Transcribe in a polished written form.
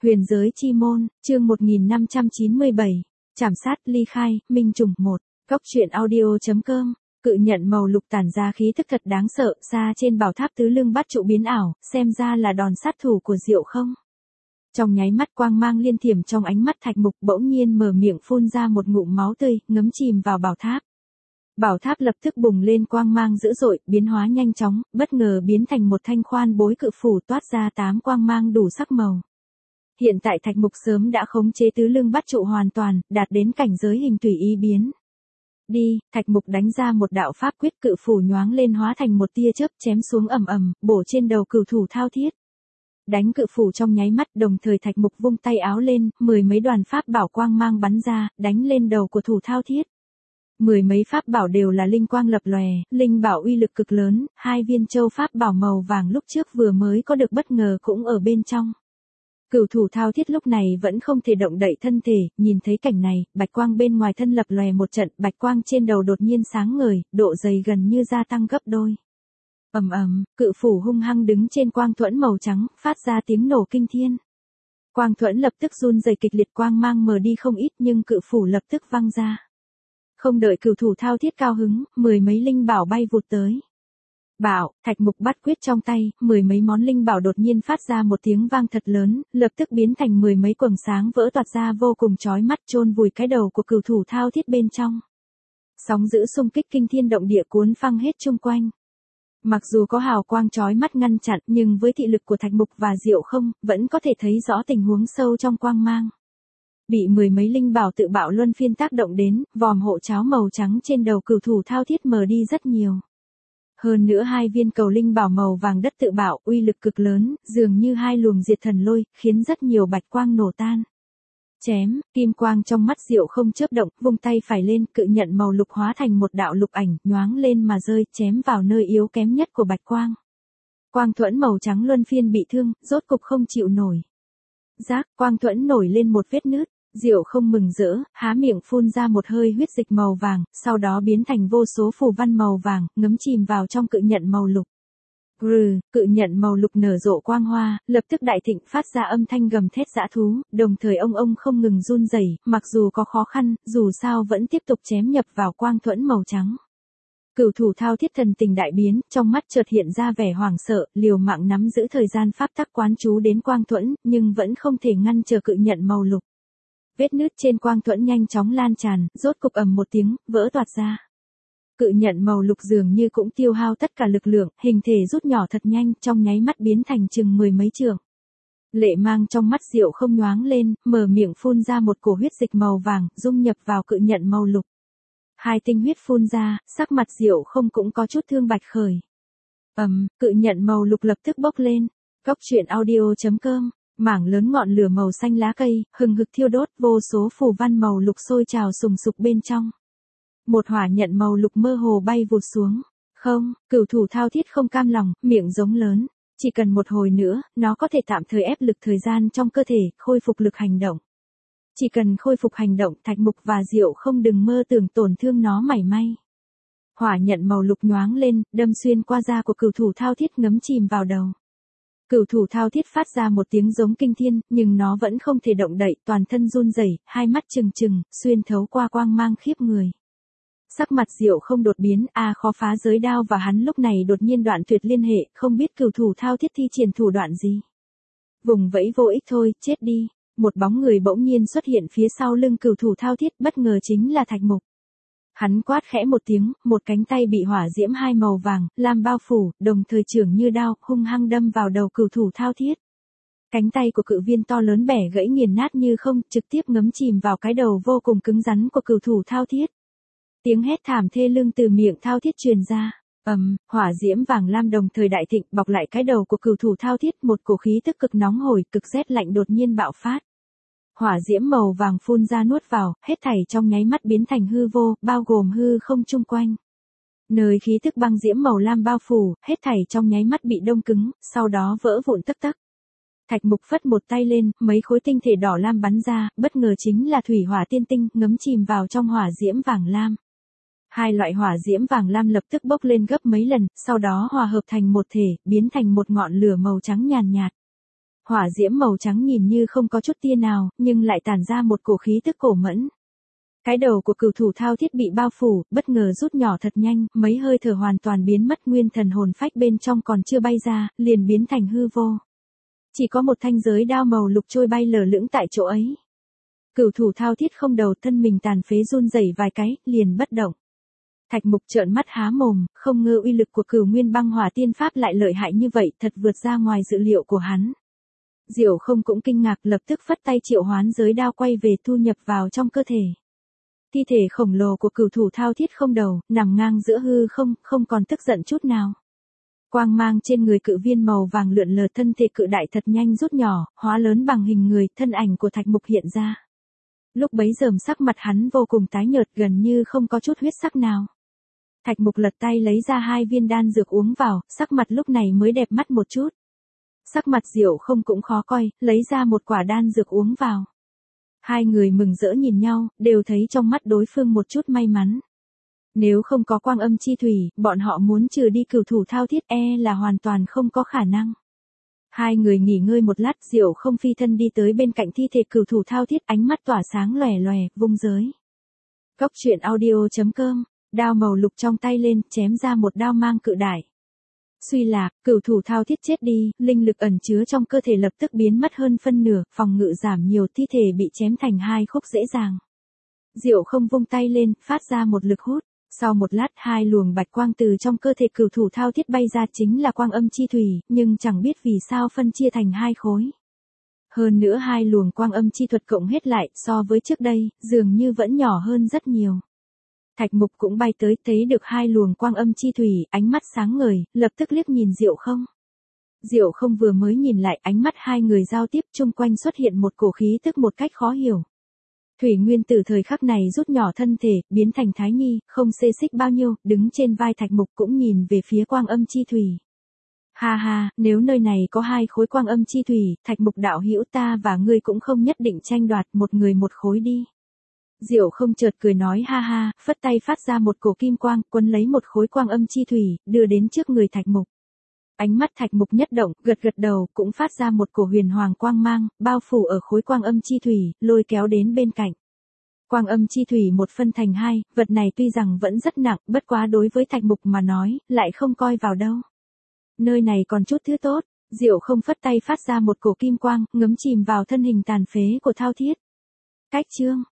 Huyền giới chi môn, chương 1597. Trảm sát ly khai, minh trùng 1. Góc truyện audio.com. Cự nhận màu lục tản ra khí tức thật đáng sợ, xa trên bảo tháp tứ lưng bắt trụ biến ảo, xem ra là đòn sát thủ của Diệu Không. Trong nháy mắt quang mang liên thiểm trong ánh mắt Thạch Mục, bỗng nhiên mở miệng phun ra một ngụm máu tươi, ngấm chìm vào bảo tháp. Bảo tháp lập tức bùng lên quang mang dữ dội, biến hóa nhanh chóng, bất ngờ biến thành một thanh khoan bối cự phủ toát ra 8 quang mang đủ sắc màu. Hiện tại Thạch Mục sớm đã khống chế tứ lưng bắt trụ hoàn toàn, đạt đến cảnh giới hình tùy ý biến. Đi, Thạch Mục đánh ra một đạo pháp quyết, cự phủ nhoáng lên hóa thành một tia chớp chém xuống ầm ầm, bổ trên đầu cửu thủ Thao Thiết. Đánh cự phủ trong nháy mắt, đồng thời Thạch Mục vung tay áo lên, 10 mấy đoàn pháp bảo quang mang bắn ra, đánh lên đầu của thủ Thao Thiết. 10 mấy pháp bảo đều là linh quang lập lòe, linh bảo uy lực cực lớn, 2 viên châu pháp bảo màu vàng lúc trước vừa mới có được bất ngờ cũng ở bên trong. Cửu thủ Thao Thiết lúc này vẫn không thể động đậy thân thể, nhìn thấy cảnh này, bạch quang bên ngoài thân lập lòe một trận, bạch quang trên đầu đột nhiên sáng ngời, độ dày gần như gia tăng gấp đôi. Ầm ầm, cự phủ hung hăng đứng trên quang thuẫn màu trắng, phát ra tiếng nổ kinh thiên. Quang thuẫn lập tức run rẩy kịch liệt, quang mang mờ đi không ít, nhưng cự phủ lập tức văng ra. Không đợi cửu thủ Thao Thiết cao hứng, 10 mấy linh bảo bay vụt tới. Bảo, Thạch Mục bắt quyết trong tay, 10 mấy món linh bảo đột nhiên phát ra một tiếng vang thật lớn, lập tức biến thành 10 mấy quầng sáng vỡ toạt ra vô cùng chói mắt, chôn vùi cái đầu của cửu thủ Thao Thiết bên trong. Sóng dữ xung kích kinh thiên động địa cuốn phăng hết chung quanh. Mặc dù có hào quang chói mắt ngăn chặn, nhưng với thị lực của Thạch Mục và Diệu Không, vẫn có thể thấy rõ tình huống sâu trong quang mang. Bị 10 mấy linh bảo tự bạo luân phiên tác động đến, vòm hộ cháo màu trắng trên đầu cửu thủ Thao Thiết mờ đi rất nhiều. Hơn nữa 2 viên cầu linh bảo màu vàng đất tự bạo, uy lực cực lớn, dường như 2 luồng diệt thần lôi, khiến rất nhiều bạch quang nổ tan. Chém, kim quang trong mắt Diệu Không chớp động, vung tay phải lên, cự nhận màu lục hóa thành một đạo lục ảnh, nhoáng lên mà rơi, chém vào nơi yếu kém nhất của bạch quang. Quang thuẫn màu trắng luân phiên bị thương, rốt cục không chịu nổi. Rác, quang thuẫn nổi lên một vết nứt. Diệu Không mừng rỡ, há miệng phun ra một hơi huyết dịch màu vàng, sau đó biến thành vô số phù văn màu vàng, ngấm chìm vào trong cự nhận màu lục. Cự nhận màu lục nở rộ quang hoa, lập tức đại thịnh phát ra âm thanh gầm thét dã thú, đồng thời ông không ngừng run rẩy, mặc dù có khó khăn, dù sao vẫn tiếp tục chém nhập vào quang thuẫn màu trắng. Cửu thủ Thao Thiết thần tình đại biến, trong mắt chợt hiện ra vẻ hoảng sợ, liều mạng nắm giữ thời gian pháp tắc quán chú đến quang thuẫn, nhưng vẫn không thể ngăn trở cự nhận màu lục. Vết nứt trên quang thuẫn nhanh chóng lan tràn, rốt cục ầm một tiếng, vỡ toạc ra. Cự nhận màu lục dường như cũng tiêu hao tất cả lực lượng, hình thể rút nhỏ thật nhanh, trong nháy mắt biến thành chừng 10 mấy trượng. Lệ mang trong mắt Diệu Không nhoáng lên, mở miệng phun ra một cổ huyết dịch màu vàng, dung nhập vào cự nhận màu lục. 2 tinh huyết phun ra, sắc mặt Diệu Không cũng có chút thương bạch khởi. Cự nhận màu lục lập tức bốc lên. Góc truyện audio.com. Mảng lớn ngọn lửa màu xanh lá cây, hừng hực thiêu đốt, vô số phù văn màu lục sôi trào sùng sục bên trong. Một hỏa nhận màu lục mơ hồ bay vụt xuống. Không, cửu thủ Thao Thiết không cam lòng, miệng giống lớn. Chỉ cần một hồi nữa, nó có thể tạm thời ép lực thời gian trong cơ thể, khôi phục lực hành động. Chỉ cần khôi phục hành động, Thạch Mục và Diệu Không đừng mơ tưởng tổn thương nó mảy may. Hỏa nhận màu lục nhoáng lên, đâm xuyên qua da của cửu thủ Thao Thiết, ngấm chìm vào đầu. Cửu thủ Thao Thiết phát ra một tiếng giống kinh thiên, nhưng nó vẫn không thể động đậy, toàn thân run rẩy, hai mắt trừng trừng, xuyên thấu qua quang mang khiếp người. Sắc mặt Diệu Không đột biến, khó phá giới đao và hắn lúc này đột nhiên đoạn tuyệt liên hệ, không biết cửu thủ Thao Thiết thi triển thủ đoạn gì. Vùng vẫy vô ích thôi, chết đi. Một bóng người bỗng nhiên xuất hiện phía sau lưng cửu thủ Thao Thiết, bất ngờ chính là Thạch Mục. Hắn quát khẽ một tiếng, một cánh tay bị hỏa diễm 2 màu vàng, lam bao phủ, đồng thời chưởng như đao, hung hăng đâm vào đầu cửu thủ Thao Thiết. Cánh tay của cự viên to lớn bẻ gãy nghiền nát như không, trực tiếp ngấm chìm vào cái đầu vô cùng cứng rắn của cửu thủ Thao Thiết. Tiếng hét thảm thê lương từ miệng Thao Thiết truyền ra. Hỏa diễm vàng lam đồng thời đại thịnh, bọc lại cái đầu của cửu thủ Thao Thiết, một cổ khí tức cực nóng hổi, cực rét lạnh đột nhiên bạo phát. Hỏa diễm màu vàng phun ra nuốt vào, hết thảy trong nháy mắt biến thành hư vô, bao gồm hư không chung quanh. Nơi khí tức băng diễm màu lam bao phủ, hết thảy trong nháy mắt bị đông cứng, sau đó vỡ vụn tắc tắc. Thạch Mục phất một tay lên, mấy khối tinh thể đỏ lam bắn ra, bất ngờ chính là thủy hỏa tiên tinh, ngấm chìm vào trong hỏa diễm vàng lam. 2 loại hỏa diễm vàng lam lập tức bốc lên gấp mấy lần, sau đó hòa hợp thành một thể, biến thành một ngọn lửa màu trắng nhàn nhạt. Hỏa diễm màu trắng nhìn như không có chút tia nào, nhưng lại tản ra một cổ khí tức cổ mẫn. Cái đầu của cửu thủ thao thiết bị bao phủ, bất ngờ rút nhỏ thật nhanh, mấy hơi thở hoàn toàn biến mất, nguyên thần hồn phách bên trong còn chưa bay ra, liền biến thành hư vô. Chỉ có một thanh giới đao màu lục trôi bay lờ lững tại chỗ ấy. Cửu thủ thao thiết không đầu, thân mình tàn phế run rẩy vài cái, liền bất động. Thạch Mục trợn mắt há mồm, không ngờ uy lực của Cửu Nguyên Băng Hỏa Tiên Pháp lại lợi hại như vậy, thật vượt ra ngoài dự liệu của hắn. Diệu Không cũng kinh ngạc, lập tức phất tay triệu hoán giới đao quay về thu nhập vào trong cơ thể. Thi thể khổng lồ của cửu thủ thao thiết không đầu, nằm ngang giữa hư không, không còn tức giận chút nào. Quang mang trên người cự viên màu vàng lượn lờ, thân thể cự đại thật nhanh rút nhỏ, hóa lớn bằng hình người, thân ảnh của Thạch Mục hiện ra. Lúc bấy giờ sắc mặt hắn vô cùng tái nhợt, gần như không có chút huyết sắc nào. Thạch Mục lật tay lấy ra 2 viên đan dược uống vào, sắc mặt lúc này mới đẹp mắt một chút. Sắc mặt Diệu Không cũng khó coi, lấy ra một quả đan dược uống vào. Hai người mừng rỡ nhìn nhau, đều thấy trong mắt đối phương một chút may mắn. Nếu không có quang âm chi thủy, bọn họ muốn trừ đi cửu thủ thao thiết là hoàn toàn không có khả năng. Hai người nghỉ ngơi một lát, Diệu Không phi thân đi tới bên cạnh thi thể cửu thủ thao thiết, ánh mắt tỏa sáng lòe lòe, vung giới. Cốc truyện audio.com, đao màu lục trong tay lên, chém ra một đao mang cự đại. Suy lạc, cửu thủ thao thiết chết đi, linh lực ẩn chứa trong cơ thể lập tức biến mất hơn phân nửa, phòng ngự giảm nhiều, thi thể bị chém thành 2 khúc dễ dàng. Diệu Không vung tay lên, phát ra một lực hút. Sau một lát, 2 luồng bạch quang từ trong cơ thể cửu thủ thao thiết bay ra, chính là quang âm chi thủy, nhưng chẳng biết vì sao phân chia thành 2 khối. Hơn nữa 2 luồng quang âm chi thuật cộng hết lại, so với trước đây, dường như vẫn nhỏ hơn rất nhiều. Thạch Mục cũng bay tới, thấy được 2 luồng quang âm chi thủy, ánh mắt sáng ngời, lập tức liếc nhìn Diệu Không. Diệu Không vừa mới nhìn lại, ánh mắt hai người giao tiếp, chung quanh xuất hiện một cổ khí tức một cách khó hiểu. Thủy Nguyên Tử thời khắc này rút nhỏ thân thể, biến thành Thái Nhi, không xê xích bao nhiêu, đứng trên vai Thạch Mục cũng nhìn về phía quang âm chi thủy. Ha ha, nếu nơi này có 2 khối quang âm chi thủy, Thạch Mục đạo hữu, ta và ngươi cũng không nhất định tranh đoạt, một người một khối đi. Diệu Không chợt cười nói ha ha, phất tay phát ra một cổ kim quang, quấn lấy một khối quang âm chi thủy, đưa đến trước người Thạch Mục. Ánh mắt Thạch Mục nhất động, gật gật đầu, cũng phát ra một cổ huyền hoàng quang mang, bao phủ ở khối quang âm chi thủy, lôi kéo đến bên cạnh. Quang âm chi thủy một phân thành 2, vật này tuy rằng vẫn rất nặng, bất quá đối với Thạch Mục mà nói, lại không coi vào đâu. Nơi này còn chút thứ tốt, Diệu Không phất tay phát ra một cổ kim quang, ngấm chìm vào thân hình tàn phế của thao thiết. Cách chương